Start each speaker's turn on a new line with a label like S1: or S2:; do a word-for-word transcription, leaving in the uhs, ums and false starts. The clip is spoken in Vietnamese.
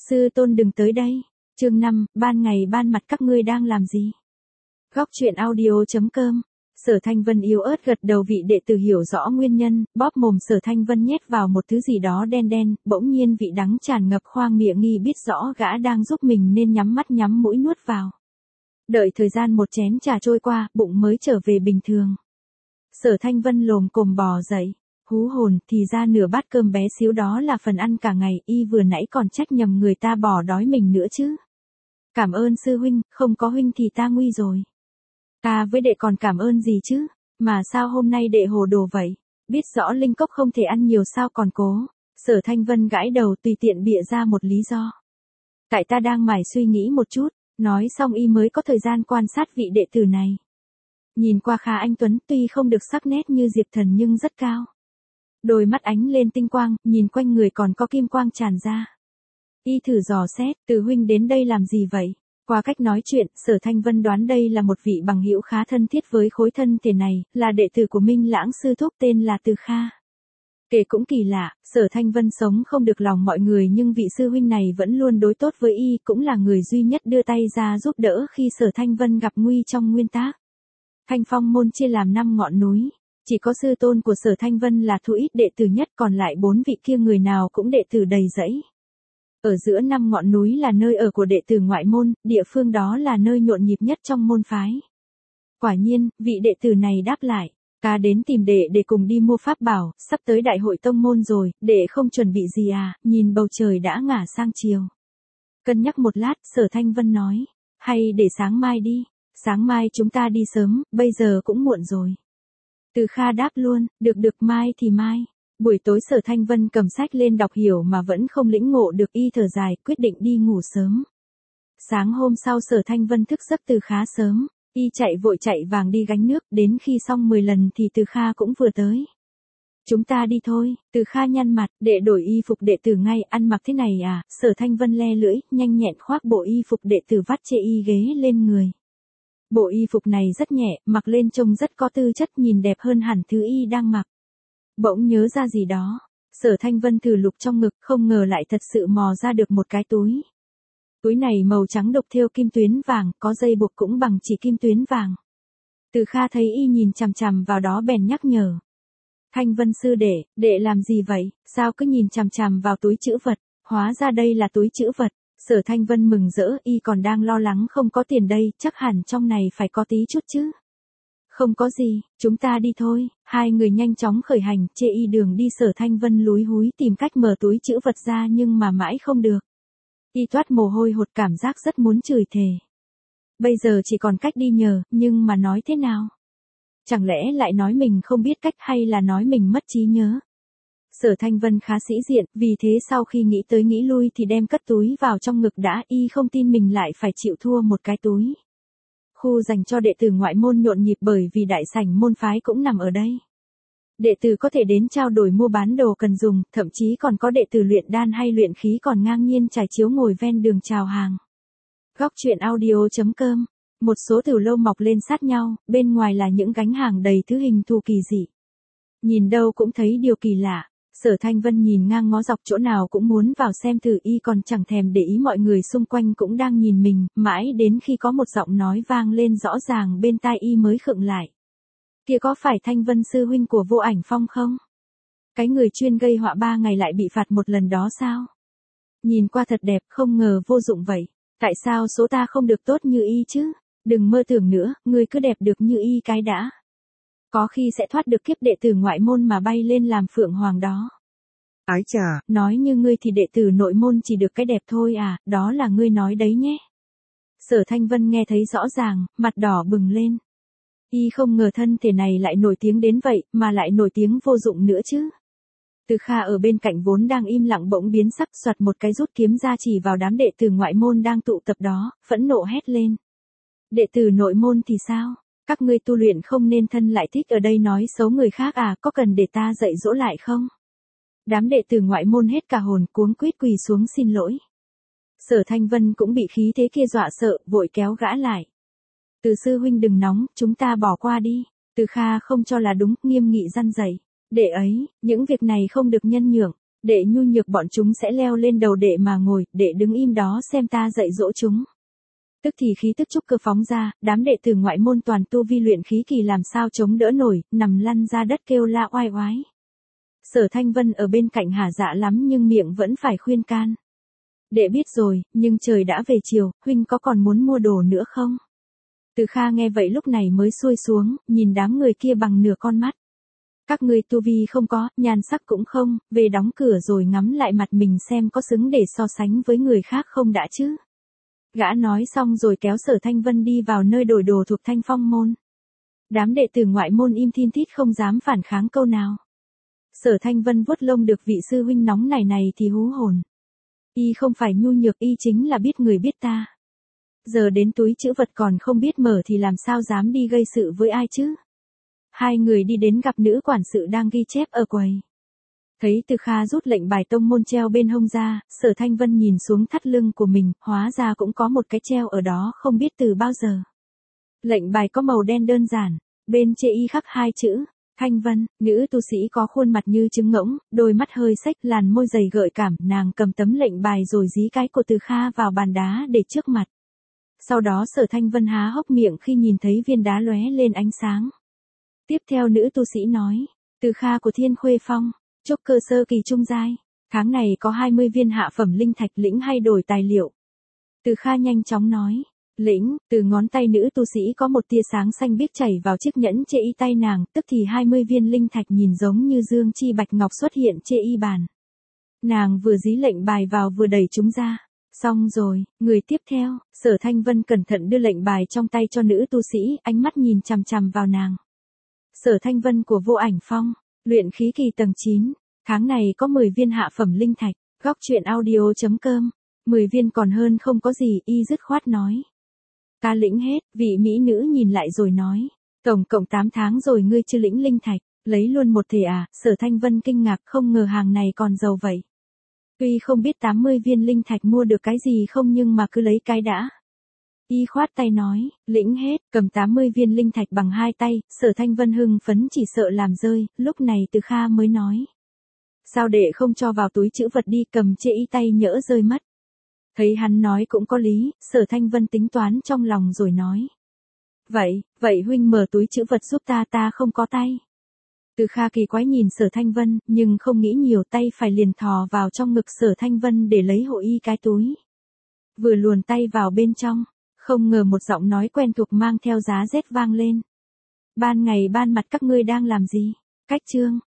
S1: Sư tôn đừng tới đây. Chương năm, ban ngày ban mặt các ngươi đang làm gì? Góc truyện audio.com. Sở Thanh Vân yếu ớt gật đầu, vị đệ tử hiểu rõ nguyên nhân, bóp mồm Sở Thanh Vân nhét vào một thứ gì đó đen đen, bỗng nhiên vị đắng tràn ngập khoang miệng, nghi biết rõ gã đang giúp mình nên nhắm mắt nhắm mũi nuốt vào. Đợi thời gian một chén trà trôi qua, bụng mới trở về bình thường. Sở Thanh Vân lồm cồm bò dậy. Hú hồn, thì ra nửa bát cơm bé xíu đó là phần ăn cả ngày, y vừa nãy còn trách nhầm người ta bỏ đói mình nữa chứ. Cảm ơn sư huynh, không có huynh thì ta nguy rồi. Ta với đệ còn cảm ơn gì chứ, mà sao hôm nay đệ hồ đồ vậy, biết rõ linh cốc không thể ăn nhiều sao còn cố. Sở Thanh Vân gãi đầu tùy tiện bịa ra một lý do. Tại ta đang mải suy nghĩ một chút, nói xong y mới có thời gian quan sát vị đệ tử này. Nhìn qua khá anh tuấn, tuy không được sắc nét như Diệp Thần nhưng rất cao. Đôi mắt ánh lên tinh quang, nhìn quanh người còn có kim quang tràn ra. Y thử dò xét, từ huynh đến đây làm gì vậy? Qua cách nói chuyện, Sở Thanh Vân đoán đây là một vị bằng hữu khá thân thiết với khối thân thể này, là đệ tử của Minh Lãng sư thúc tên là Từ Kha. Kể cũng kỳ lạ, Sở Thanh Vân sống không được lòng mọi người nhưng vị sư huynh này vẫn luôn đối tốt với y, cũng là người duy nhất đưa tay ra giúp đỡ khi Sở Thanh Vân gặp nguy trong nguyên tác. Thanh Phong môn chia làm năm ngọn núi. Chỉ có sư tôn của Sở Thanh Vân là thu ít đệ tử nhất, còn lại bốn vị kia người nào cũng đệ tử đầy rẫy. Ở giữa năm ngọn núi là nơi ở của đệ tử ngoại môn, địa phương đó là nơi nhộn nhịp nhất trong môn phái. Quả nhiên, vị đệ tử này đáp lại, ca đến tìm đệ để cùng đi mua pháp bảo, sắp tới đại hội tông môn rồi, đệ không chuẩn bị gì à, nhìn bầu trời đã ngả sang chiều. Cân nhắc một lát, Sở Thanh Vân nói, hay để sáng mai đi, sáng mai chúng ta đi sớm, bây giờ cũng muộn rồi. Từ Kha đáp luôn, được được mai thì mai. Buổi tối Sở Thanh Vân cầm sách lên đọc hiểu mà vẫn không lĩnh ngộ được, y thở dài, quyết định đi ngủ sớm. Sáng hôm sau Sở Thanh Vân thức giấc từ khá sớm, y chạy vội chạy vàng đi gánh nước, đến khi xong mười lần thì Từ Kha cũng vừa tới. Chúng ta đi thôi, Từ Kha nhăn mặt, đệ đổi y phục đệ tử ngay, ăn mặc thế này à, Sở Thanh Vân le lưỡi, nhanh nhẹn khoác bộ y phục đệ tử vắt chê y ghế lên người. Bộ y phục này rất nhẹ, mặc lên trông rất có tư chất, nhìn đẹp hơn hẳn thứ y đang mặc. Bỗng nhớ ra gì đó, Sở Thanh Vân thử lục trong ngực, không ngờ lại thật sự mò ra được một cái túi. Túi này màu trắng đục thêu kim tuyến vàng, có dây buộc cũng bằng chỉ kim tuyến vàng. Từ Kha thấy y nhìn chằm chằm vào đó bèn nhắc nhở. Thanh Vân sư đệ, đệ làm gì vậy, sao cứ nhìn chằm chằm vào túi trữ vật, hóa ra đây là túi trữ vật. Sở Thanh Vân mừng rỡ, y còn đang lo lắng không có tiền đây, chắc hẳn trong này phải có tí chút chứ. Không có gì, chúng ta đi thôi. Hai người nhanh chóng khởi hành, chê y đường đi. Sở Thanh Vân lúi húi tìm cách mở túi trữ vật ra nhưng mà mãi không được. Y toát mồ hôi hột, cảm giác rất muốn chửi thề. Bây giờ chỉ còn cách đi nhờ, nhưng mà nói thế nào? Chẳng lẽ lại nói mình không biết cách hay là nói mình mất trí nhớ? Sở Thanh Vân khá sĩ diện, vì thế sau khi nghĩ tới nghĩ lui thì đem cất túi vào trong ngực đã, y không tin mình lại phải chịu thua một cái túi. Khu dành cho đệ tử ngoại môn nhộn nhịp bởi vì đại sảnh môn phái cũng nằm ở đây. Đệ tử có thể đến trao đổi mua bán đồ cần dùng, thậm chí còn có đệ tử luyện đan hay luyện khí còn ngang nhiên trải chiếu ngồi ven đường chào hàng. Góc truyện audio.com. Một số tiểu lâu mọc lên sát nhau, bên ngoài là những gánh hàng đầy thứ hình thù kỳ dị. Nhìn đâu cũng thấy điều kỳ lạ. Sở Thanh Vân nhìn ngang ngó dọc chỗ nào cũng muốn vào xem thử, y còn chẳng thèm để ý mọi người xung quanh cũng đang nhìn mình, mãi đến khi có một giọng nói vang lên rõ ràng bên tai y mới khựng lại. Kia có phải Thanh Vân sư huynh của Vô Ảnh Phong không? Cái người chuyên gây họa ba ngày lại bị phạt một lần đó sao? Nhìn qua thật đẹp, không ngờ vô dụng vậy. Tại sao số ta không được tốt như y chứ? Đừng mơ tưởng nữa, ngươi cứ đẹp được như y cái đã. Có khi sẽ thoát được kiếp đệ tử ngoại môn mà bay lên làm phượng hoàng đó. Ái chà, nói như ngươi thì đệ tử nội môn chỉ được cái đẹp thôi à, đó là ngươi nói đấy nhé. Sở Thanh Vân nghe thấy rõ ràng, mặt đỏ bừng lên. Y không ngờ thân thể này lại nổi tiếng đến vậy, mà lại nổi tiếng vô dụng nữa chứ. Từ Kha ở bên cạnh vốn đang im lặng bỗng biến sắc, soạt một cái rút kiếm ra chỉ vào đám đệ tử ngoại môn đang tụ tập đó, phẫn nộ hét lên. Đệ tử nội môn thì sao? Các ngươi tu luyện không nên thân lại thích ở đây nói xấu người khác à, có cần để ta dạy dỗ lại không? Đám đệ tử ngoại môn hết cả hồn, cuống quýt quỳ xuống xin lỗi. Sở Thanh Vân cũng bị khí thế kia dọa sợ, vội kéo gã lại. Từ sư huynh đừng nóng, chúng ta bỏ qua đi. Từ Kha không cho là đúng, nghiêm nghị răn dạy. Đệ ấy, những việc này không được nhân nhượng. Đệ nhu nhược bọn chúng sẽ leo lên đầu đệ mà ngồi, đệ đứng im đó xem ta dạy dỗ chúng. Tức thì khí tức trúc cơ phóng ra, đám đệ tử ngoại môn toàn tu vi luyện khí kỳ làm sao chống đỡ nổi, nằm lăn ra đất kêu la oai oái. Sở Thanh Vân ở bên cạnh hả dạ lắm nhưng miệng vẫn phải khuyên can. Đệ biết rồi, nhưng trời đã về chiều, huynh có còn muốn mua đồ nữa không? Từ Kha nghe vậy lúc này mới xuôi xuống, nhìn đám người kia bằng nửa con mắt. Các ngươi tu vi không có, nhan sắc cũng không, về đóng cửa rồi ngắm lại mặt mình xem có xứng để so sánh với người khác không đã chứ. Gã nói xong rồi kéo Sở Thanh Vân đi vào nơi đổi đồ thuộc Thanh Phong môn. Đám đệ tử ngoại môn im thin thít không dám phản kháng câu nào. Sở Thanh Vân vuốt lông được vị sư huynh nóng này này thì hú hồn. Y không phải nhu nhược, y chính là biết người biết ta. Giờ đến túi chữ vật còn không biết mở thì làm sao dám đi gây sự với ai chứ. Hai người đi đến gặp nữ quản sự đang ghi chép ở quầy. Thấy Từ Kha rút lệnh bài tông môn treo bên hông ra, Sở Thanh Vân nhìn xuống thắt lưng của mình, hóa ra cũng có một cái treo ở đó không biết từ bao giờ. Lệnh bài có màu đen đơn giản, bên trên y khắc hai chữ, Thanh Vân, nữ tu sĩ có khuôn mặt như trứng ngỗng, đôi mắt hơi xếch, làn môi dày gợi cảm, nàng cầm tấm lệnh bài rồi dí cái của Từ Kha vào bàn đá để trước mặt. Sau đó Sở Thanh Vân há hốc miệng khi nhìn thấy viên đá lóe lên ánh sáng. Tiếp theo nữ tu sĩ nói, Từ Kha của Thiên Khuê Phong, trúc cơ sơ kỳ trung giai, tháng này có hai mươi viên hạ phẩm linh thạch, lĩnh hay đổi tài liệu. Từ Kha nhanh chóng nói, lĩnh. Từ ngón tay nữ tu sĩ có một tia sáng xanh biếc chảy vào chiếc nhẫn trên y tay nàng, tức thì hai mươi viên linh thạch nhìn giống như dương chi bạch ngọc xuất hiện trên y bàn. Nàng vừa dí lệnh bài vào vừa đẩy chúng ra. Xong rồi, người tiếp theo, Sở Thanh Vân cẩn thận đưa lệnh bài trong tay cho nữ tu sĩ, ánh mắt nhìn chằm chằm vào nàng. Sở Thanh Vân của Vô Ảnh Phong, luyện khí kỳ tầng chín, tháng này có mười viên hạ phẩm linh thạch, góc truyện audio.com, mười viên còn hơn không có gì, y dứt khoát nói. Ta lĩnh hết, vị mỹ nữ nhìn lại rồi nói, tổng cộng tám tháng rồi ngươi chưa lĩnh linh thạch, lấy luôn một thể à, Sở Thanh Vân kinh ngạc không ngờ hàng này còn giàu vậy. Tuy không biết tám mươi viên linh thạch mua được cái gì không nhưng mà cứ lấy cái đã. Y khoát tay nói, lĩnh hết, cầm tám mươi viên linh thạch bằng hai tay, Sở Thanh Vân hưng phấn chỉ sợ làm rơi, lúc này Từ Kha mới nói. Sao đệ không cho vào túi chữ vật đi, cầm chê y tay nhỡ rơi mất. Thấy hắn nói cũng có lý, Sở Thanh Vân tính toán trong lòng rồi nói. Vậy, vậy huynh mở túi chữ vật giúp ta, ta không có tay. Từ Kha kỳ quái nhìn Sở Thanh Vân, nhưng không nghĩ nhiều, tay phải liền thò vào trong ngực Sở Thanh Vân để lấy hộ y cái túi. Vừa luồn tay vào bên trong, không ngờ một giọng nói quen thuộc mang theo giá rét vang lên. Ban ngày ban mặt các ngươi đang làm gì? Cách chương.